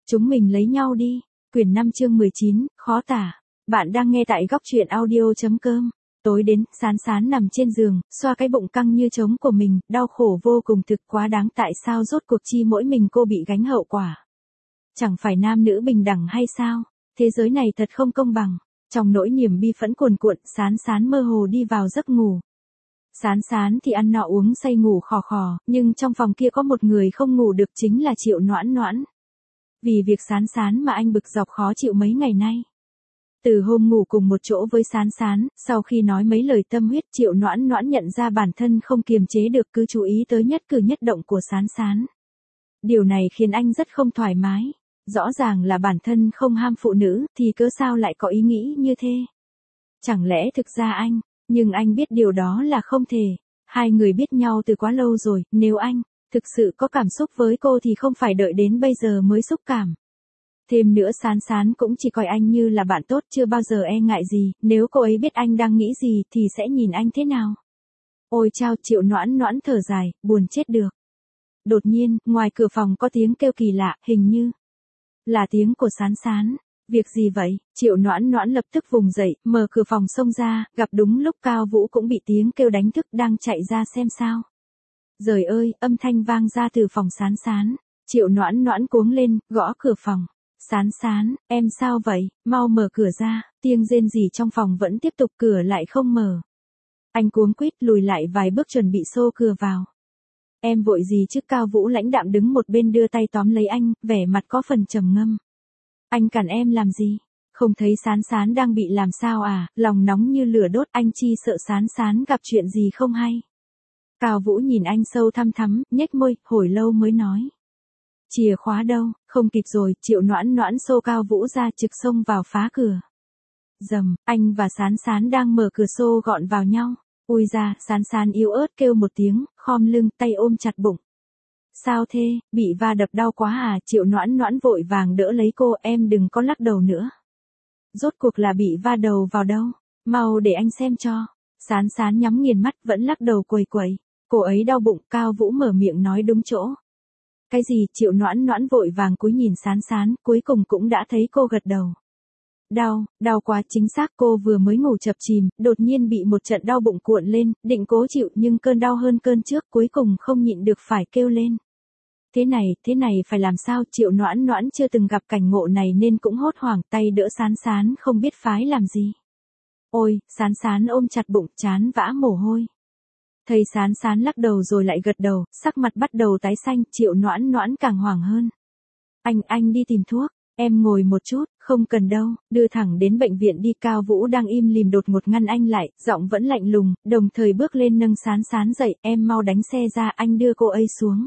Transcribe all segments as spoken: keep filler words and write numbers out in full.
Chúng mình lấy nhau đi. Quyển năm chương mười chín, khó tả. Bạn đang nghe tại góc truyện audio.com. Tối đến, Sán Sán nằm trên giường, xoa cái bụng căng như trống của mình, đau khổ vô cùng, thực quá đáng, tại sao rốt cuộc chi mỗi mình cô bị gánh hậu quả. Chẳng phải nam nữ bình đẳng hay sao? Thế giới này thật không công bằng. Trong nỗi niềm bi phẫn cuồn cuộn, Sán Sán mơ hồ đi vào giấc ngủ. Sán Sán thì ăn nọ uống say ngủ khò khò, nhưng trong phòng kia có một người không ngủ được, chính là Triệu Noãn Noãn. Vì việc Sán Sán mà anh bực dọc khó chịu mấy ngày nay. Từ hôm ngủ cùng một chỗ với Sán Sán, sau khi nói mấy lời tâm huyết, Triệu Noãn Noãn nhận ra bản thân không kiềm chế được, cứ chú ý tới nhất cử nhất động của Sán Sán. Điều này khiến anh rất không thoải mái. Rõ ràng là bản thân không ham phụ nữ, thì cớ sao lại có ý nghĩ như thế? Chẳng lẽ thực ra anh, nhưng anh biết điều đó là không thể. Hai người biết nhau từ quá lâu rồi, nếu anh thực sự có cảm xúc với cô thì không phải đợi đến bây giờ mới xúc cảm. Thêm nữa, Sán Sán cũng chỉ coi anh như là bạn tốt, chưa bao giờ e ngại gì, nếu cô ấy biết anh đang nghĩ gì thì sẽ nhìn anh thế nào? Ôi chao, Triệu Noãn Noãn thở dài, buồn chết được. Đột nhiên, ngoài cửa phòng có tiếng kêu kỳ lạ, hình như là tiếng của Sán Sán. Việc gì vậy? Triệu Noãn Noãn lập tức vùng dậy, mở cửa phòng xông ra, gặp đúng lúc Cao Vũ cũng bị tiếng kêu đánh thức, đang chạy ra xem sao. Giời ơi, âm thanh vang ra từ phòng Sán Sán. Triệu Noãn Noãn cuống lên, gõ cửa phòng. Sán Sán, em sao vậy? Mau mở cửa ra. Tiếng rên rỉ trong phòng vẫn tiếp tục, cửa lại không mở. Anh cuống quýt lùi lại vài bước chuẩn bị xô cửa vào. Em vội gì chứ? Cao Vũ lãnh đạm đứng một bên đưa tay tóm lấy anh, vẻ mặt có phần trầm ngâm. Anh cản em làm gì? Không thấy Sán Sán đang bị làm sao à? Lòng nóng như lửa đốt, anh chi sợ Sán Sán gặp chuyện gì không hay. Cao Vũ nhìn anh sâu thăm thắm, nhếch môi, hồi lâu mới nói. Chìa khóa đâu? Không kịp rồi. Triệu Noãn Noãn xô Cao Vũ ra, trực xông vào phá cửa. Dầm, anh và Sán Sán đang mở cửa xô gọn vào nhau. Ui da, Sán Sán yếu ớt kêu một tiếng, khom lưng, tay ôm chặt bụng. Sao thế, bị va đập đau quá à? Triệu Noãn Noãn vội vàng đỡ lấy cô, em đừng có lắc đầu nữa. Rốt cuộc là bị va đầu vào đâu? Mau để anh xem cho. Sán Sán nhắm nghiền mắt, vẫn lắc đầu quầy quầy. Cô ấy đau bụng. Cao Vũ mở miệng nói đúng chỗ. Cái gì? Triệu Noãn Noãn vội vàng cúi nhìn Sán Sán, cuối cùng cũng đã thấy cô gật đầu. Đau, đau quá, chính xác. Cô vừa mới ngủ chập chìm, đột nhiên bị một trận đau bụng cuộn lên, định cố chịu nhưng cơn đau hơn cơn trước, cuối cùng không nhịn được phải kêu lên. Thế này, thế này phải làm sao? Triệu Noãn Noãn chưa từng gặp cảnh ngộ này nên cũng hốt hoảng, tay đỡ Sán Sán không biết phái làm gì. Ôi, Sán Sán ôm chặt bụng, trán vã mồ hôi. Thấy Sán Sán lắc đầu rồi lại gật đầu, sắc mặt bắt đầu tái xanh, Triệu Noãn Noãn càng hoảng hơn. Anh, anh đi tìm thuốc. Em ngồi một chút, không cần đâu, đưa thẳng đến bệnh viện đi. Cao Vũ đang im lìm đột ngột ngăn anh lại, giọng vẫn lạnh lùng, đồng thời bước lên nâng Sán Sán dậy, em mau đánh xe ra, anh đưa cô ấy xuống.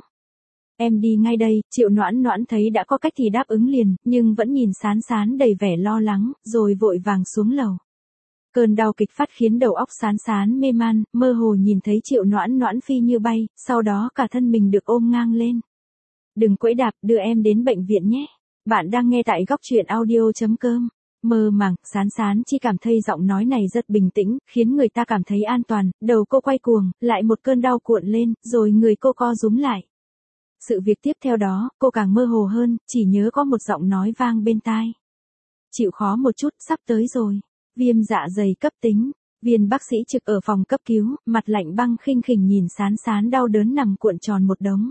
Em đi ngay đây. Triệu Noãn Noãn thấy đã có cách thì đáp ứng liền, nhưng vẫn nhìn Sán Sán đầy vẻ lo lắng, rồi vội vàng xuống lầu. Cơn đau kịch phát khiến đầu óc Sán Sán mê man, mơ hồ nhìn thấy Triệu Noãn Noãn phi như bay, sau đó cả thân mình được ôm ngang lên. Đừng quẫy đạp, đưa em đến bệnh viện nhé. Bạn đang nghe tại góc truyện audio.com. Mơ màng, Sán Sán chỉ cảm thấy giọng nói này rất bình tĩnh, khiến người ta cảm thấy an toàn, đầu cô quay cuồng, lại một cơn đau cuộn lên, rồi người cô co rúm lại. Sự việc tiếp theo đó, cô càng mơ hồ hơn, chỉ nhớ có một giọng nói vang bên tai. Chịu khó một chút, sắp tới rồi. Viêm dạ dày cấp tính. Viên bác sĩ trực ở phòng cấp cứu, mặt lạnh băng khinh khỉnh nhìn Sán Sán đau đớn nằm cuộn tròn một đống.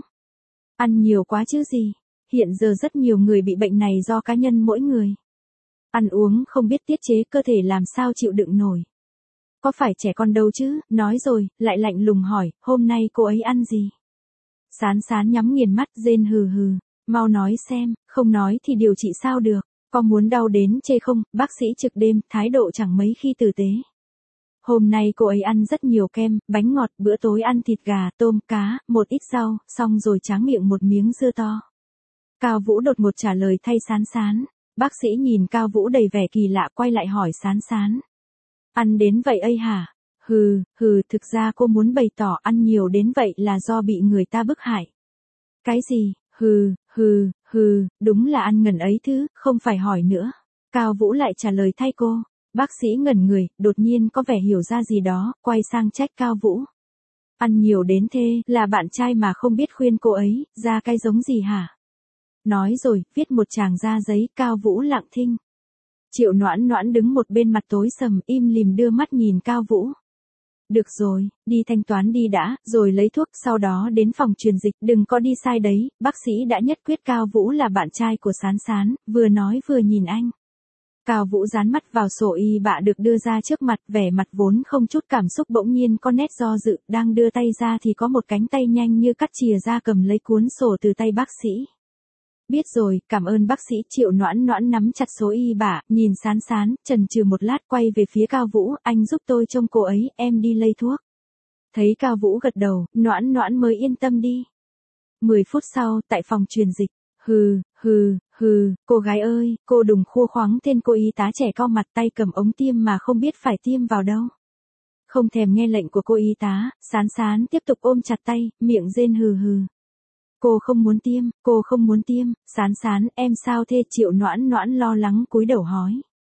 Ăn nhiều quá chứ gì. Hiện giờ rất nhiều người bị bệnh này do cá nhân mỗi người. Ăn uống không biết tiết chế, cơ thể làm sao chịu đựng nổi. Có phải trẻ con đâu chứ, nói rồi, lại lạnh lùng hỏi, hôm nay cô ấy ăn gì? Sán Sán nhắm nghiền mắt, rên hừ hừ, mau nói xem, không nói thì điều trị sao được, có muốn đau đến chê không? Bác sĩ trực đêm, thái độ chẳng mấy khi tử tế. Hôm nay cô ấy ăn rất nhiều kem, bánh ngọt, bữa tối ăn thịt gà, tôm, cá, một ít rau, xong rồi tráng miệng một miếng dưa to. Cao Vũ đột ngột trả lời thay Sán Sán. Bác sĩ nhìn Cao Vũ đầy vẻ kỳ lạ, quay lại hỏi Sán Sán. Ăn đến vậy ây hả? Hừ, hừ, thực ra cô muốn bày tỏ ăn nhiều đến vậy là do bị người ta bức hại. Cái gì? Hừ, hừ, hừ, đúng là ăn ngần ấy thứ, không phải hỏi nữa. Cao Vũ lại trả lời thay cô. Bác sĩ ngẩn người, đột nhiên có vẻ hiểu ra gì đó, quay sang trách Cao Vũ. Ăn nhiều đến thế, là bạn trai mà không biết khuyên cô ấy, ra cái giống gì hả? Nói rồi, viết một tràng ra giấy, Cao Vũ lặng thinh. Triệu Noãn Noãn đứng một bên mặt tối sầm im lìm đưa mắt nhìn Cao Vũ. Được rồi, đi thanh toán đi đã, rồi lấy thuốc, sau đó đến phòng truyền dịch, đừng có đi sai đấy, bác sĩ đã nhất quyết Cao Vũ là bạn trai của Sán Sán, vừa nói vừa nhìn anh. Cao Vũ dán mắt vào sổ y bạ được đưa ra trước mặt, vẻ mặt vốn không chút cảm xúc bỗng nhiên có nét do dự, đang đưa tay ra thì có một cánh tay nhanh như cắt chìa ra cầm lấy cuốn sổ từ tay bác sĩ. Biết rồi, cảm ơn bác sĩ. Triệu Noãn Noãn nắm chặt số y bạ, nhìn Sán Sán, chần chừ một lát quay về phía Cao Vũ, anh giúp tôi trông cô ấy, em đi lấy thuốc. Thấy Cao Vũ gật đầu, Noãn Noãn mới yên tâm đi. Mười phút sau, tại phòng truyền dịch, hừ, hừ, hừ, cô gái ơi, cô đừng khua khoáng tên cô y tá trẻ cau mặt tay cầm ống tiêm mà không biết phải tiêm vào đâu. Không thèm nghe lệnh của cô y tá, Sán Sán tiếp tục ôm chặt tay, miệng rên hừ hừ. Cô không muốn tiêm, cô không muốn tiêm, Sán Sán, em sao thế? Triệu Noãn Noãn lo lắng cúi đầu hói.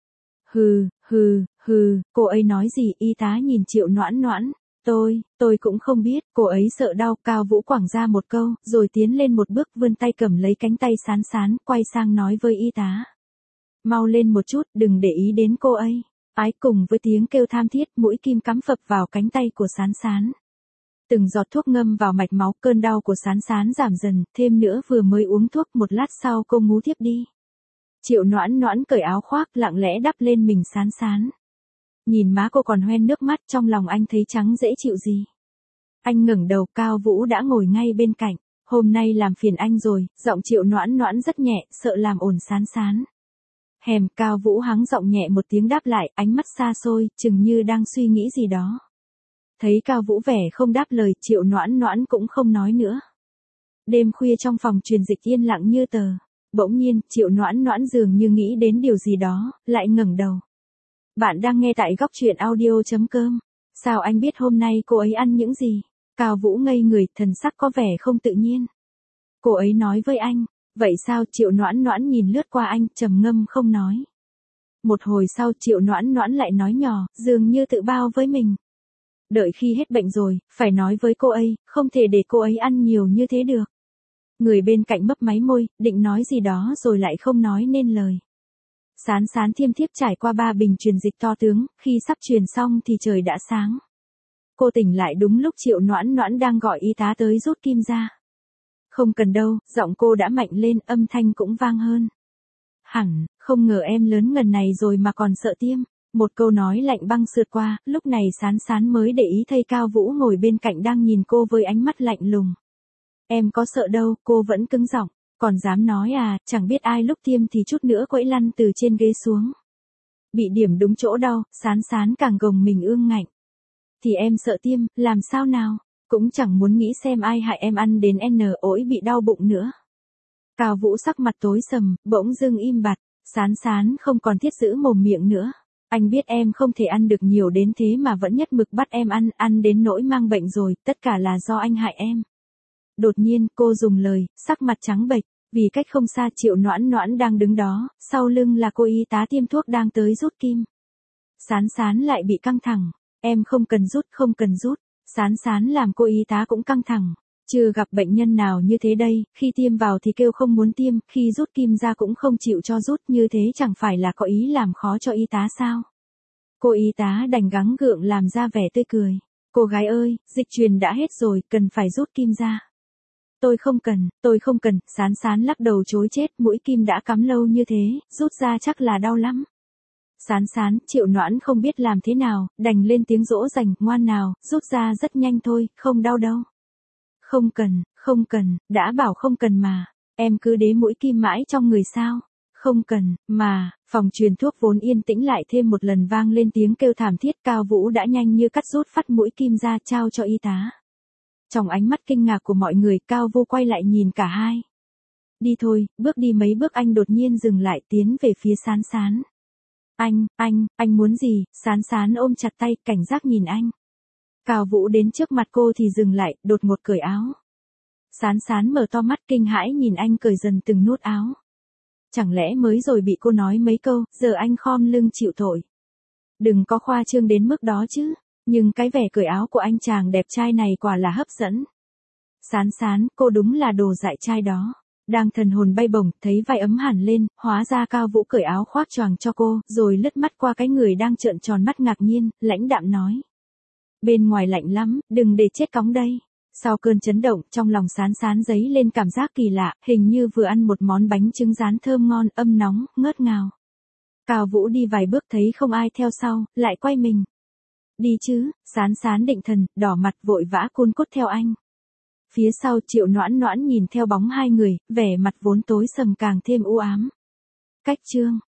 Hừ, hừ, hừ, cô ấy nói gì? Y tá nhìn Triệu Noãn Noãn. Tôi, tôi cũng không biết, cô ấy sợ đau. Cao Vũ quẳng ra một câu, rồi tiến lên một bước vươn tay cầm lấy cánh tay Sán Sán, quay sang nói với y tá. Mau lên một chút, đừng để ý đến cô ấy. Ái cùng với tiếng kêu tham thiết, mũi kim cắm phập vào cánh tay của Sán Sán. Từng giọt thuốc ngâm vào mạch máu, cơn đau của Sán Sán giảm dần, thêm nữa vừa mới uống thuốc một lát sau cô ngủ thiếp đi. Triệu Noãn Noãn cởi áo khoác lặng lẽ đắp lên mình Sán Sán. Nhìn má cô còn hoen nước mắt, trong lòng anh thấy trắng dễ chịu gì. Anh ngẩng đầu, Cao Vũ đã ngồi ngay bên cạnh. Hôm nay làm phiền anh rồi, giọng Triệu Noãn Noãn rất nhẹ, sợ làm ồn Sán Sán. Hèm, Cao Vũ hắng giọng nhẹ một tiếng đáp lại, ánh mắt xa xôi, chừng như đang suy nghĩ gì đó. Thấy Cao Vũ vẻ không đáp lời, Triệu Noãn Noãn cũng không nói nữa. Đêm khuya trong phòng truyền dịch yên lặng như tờ. Bỗng nhiên, Triệu Noãn Noãn dường như nghĩ đến điều gì đó, lại ngẩng đầu. Bạn đang nghe tại góc truyện audio chấm com. Sao anh biết hôm nay cô ấy ăn những gì? Cao Vũ ngây người, thần sắc có vẻ không tự nhiên. Cô ấy nói với anh. Vậy sao? Triệu Noãn Noãn nhìn lướt qua anh, trầm ngâm không nói. Một hồi sau, Triệu Noãn Noãn lại nói nhỏ, dường như tự bao với mình. Đợi khi hết bệnh rồi, phải nói với cô ấy, không thể để cô ấy ăn nhiều như thế được. Người bên cạnh mấp máy môi, định nói gì đó rồi lại không nói nên lời. Sán Sán thiêm thiếp trải qua ba bình truyền dịch to tướng, khi sắp truyền xong thì trời đã sáng. Cô tỉnh lại đúng lúc Triệu Noãn Noãn đang gọi y tá tới rút kim ra. Không cần đâu, giọng cô đã mạnh lên, âm thanh cũng vang hơn. Hẳn, không ngờ em lớn ngần này rồi mà còn sợ tiêm. Một câu nói lạnh băng sượt qua, lúc này Sán Sán mới để ý thấy Cao Vũ ngồi bên cạnh đang nhìn cô với ánh mắt lạnh lùng. Em có sợ đâu, cô vẫn cứng giọng, còn dám nói à, chẳng biết ai lúc tiêm thì chút nữa quẫy lăn từ trên ghế xuống. Bị điểm đúng chỗ đau, Sán Sán càng gồng mình ương ngạnh. Thì em sợ tiêm, làm sao nào, cũng chẳng muốn nghĩ xem ai hại em ăn đến n ối bị đau bụng nữa. Cao Vũ sắc mặt tối sầm, bỗng dưng im bặt, Sán Sán không còn thiết giữ mồm miệng nữa. Anh biết em không thể ăn được nhiều đến thế mà vẫn nhất mực bắt em ăn, ăn đến nỗi mang bệnh rồi, tất cả là do anh hại em. Đột nhiên, cô dùng lời, sắc mặt trắng bệch, vì cách không xa Triệu Noãn Noãn đang đứng đó, sau lưng là cô y tá tiêm thuốc đang tới rút kim. Sán Sán lại bị căng thẳng, em không cần rút, không cần rút, Sán Sán làm cô y tá cũng căng thẳng. Chưa gặp bệnh nhân nào như thế đây, khi tiêm vào thì kêu không muốn tiêm, khi rút kim ra cũng không chịu cho rút, như thế chẳng phải là có ý làm khó cho y tá sao? Cô y tá đành gắng gượng làm ra vẻ tươi cười. Cô gái ơi, dịch truyền đã hết rồi, cần phải rút kim ra. Tôi không cần, tôi không cần, Sán Sán lắc đầu chối chết, mũi kim đã cắm lâu như thế, rút ra chắc là đau lắm. Sán Sán, Triệu Noãn không biết làm thế nào, đành lên tiếng dỗ dành, ngoan nào, rút ra rất nhanh thôi, không đau đâu. Không cần, không cần, đã bảo không cần mà, em cứ đế mũi kim mãi trong người sao? Không cần, mà, phòng truyền thuốc vốn yên tĩnh lại thêm một lần vang lên tiếng kêu thảm thiết. Cao Vũ đã nhanh như cắt rút phát mũi kim ra trao cho y tá. Trong ánh mắt kinh ngạc của mọi người, Cao Vũ quay lại nhìn cả hai. Đi thôi, bước đi mấy bước anh đột nhiên dừng lại tiến về phía Sán Sán. Anh, anh, anh muốn gì? Sán Sán ôm chặt tay, cảnh giác nhìn anh. Cao Vũ đến trước mặt cô thì dừng lại, đột ngột cởi áo. Sán Sán mở to mắt kinh hãi nhìn anh cởi dần từng nút áo. Chẳng lẽ mới rồi bị cô nói mấy câu, giờ anh khom lưng chịu tội. Đừng có khoa trương đến mức đó chứ, nhưng cái vẻ cởi áo của anh chàng đẹp trai này quả là hấp dẫn. Sán Sán, cô đúng là đồ dại trai đó. Đang thần hồn bay bổng, thấy vai ấm hẳn lên, hóa ra Cao Vũ cởi áo khoác choàng cho cô, rồi lướt mắt qua cái người đang trợn tròn mắt ngạc nhiên, lãnh đạm nói. Bên ngoài lạnh lắm, đừng để chết cóng đây. Sau cơn chấn động, trong lòng Sán Sán dấy lên cảm giác kỳ lạ, hình như vừa ăn một món bánh trứng rán thơm ngon, âm nóng, ngớt ngào. Cao Vũ đi vài bước thấy không ai theo sau, lại quay mình. Đi chứ, Sán Sán định thần, đỏ mặt vội vã cun cút theo anh. Phía sau Triệu Noãn Noãn nhìn theo bóng hai người, vẻ mặt vốn tối sầm càng thêm u ám. Cách chương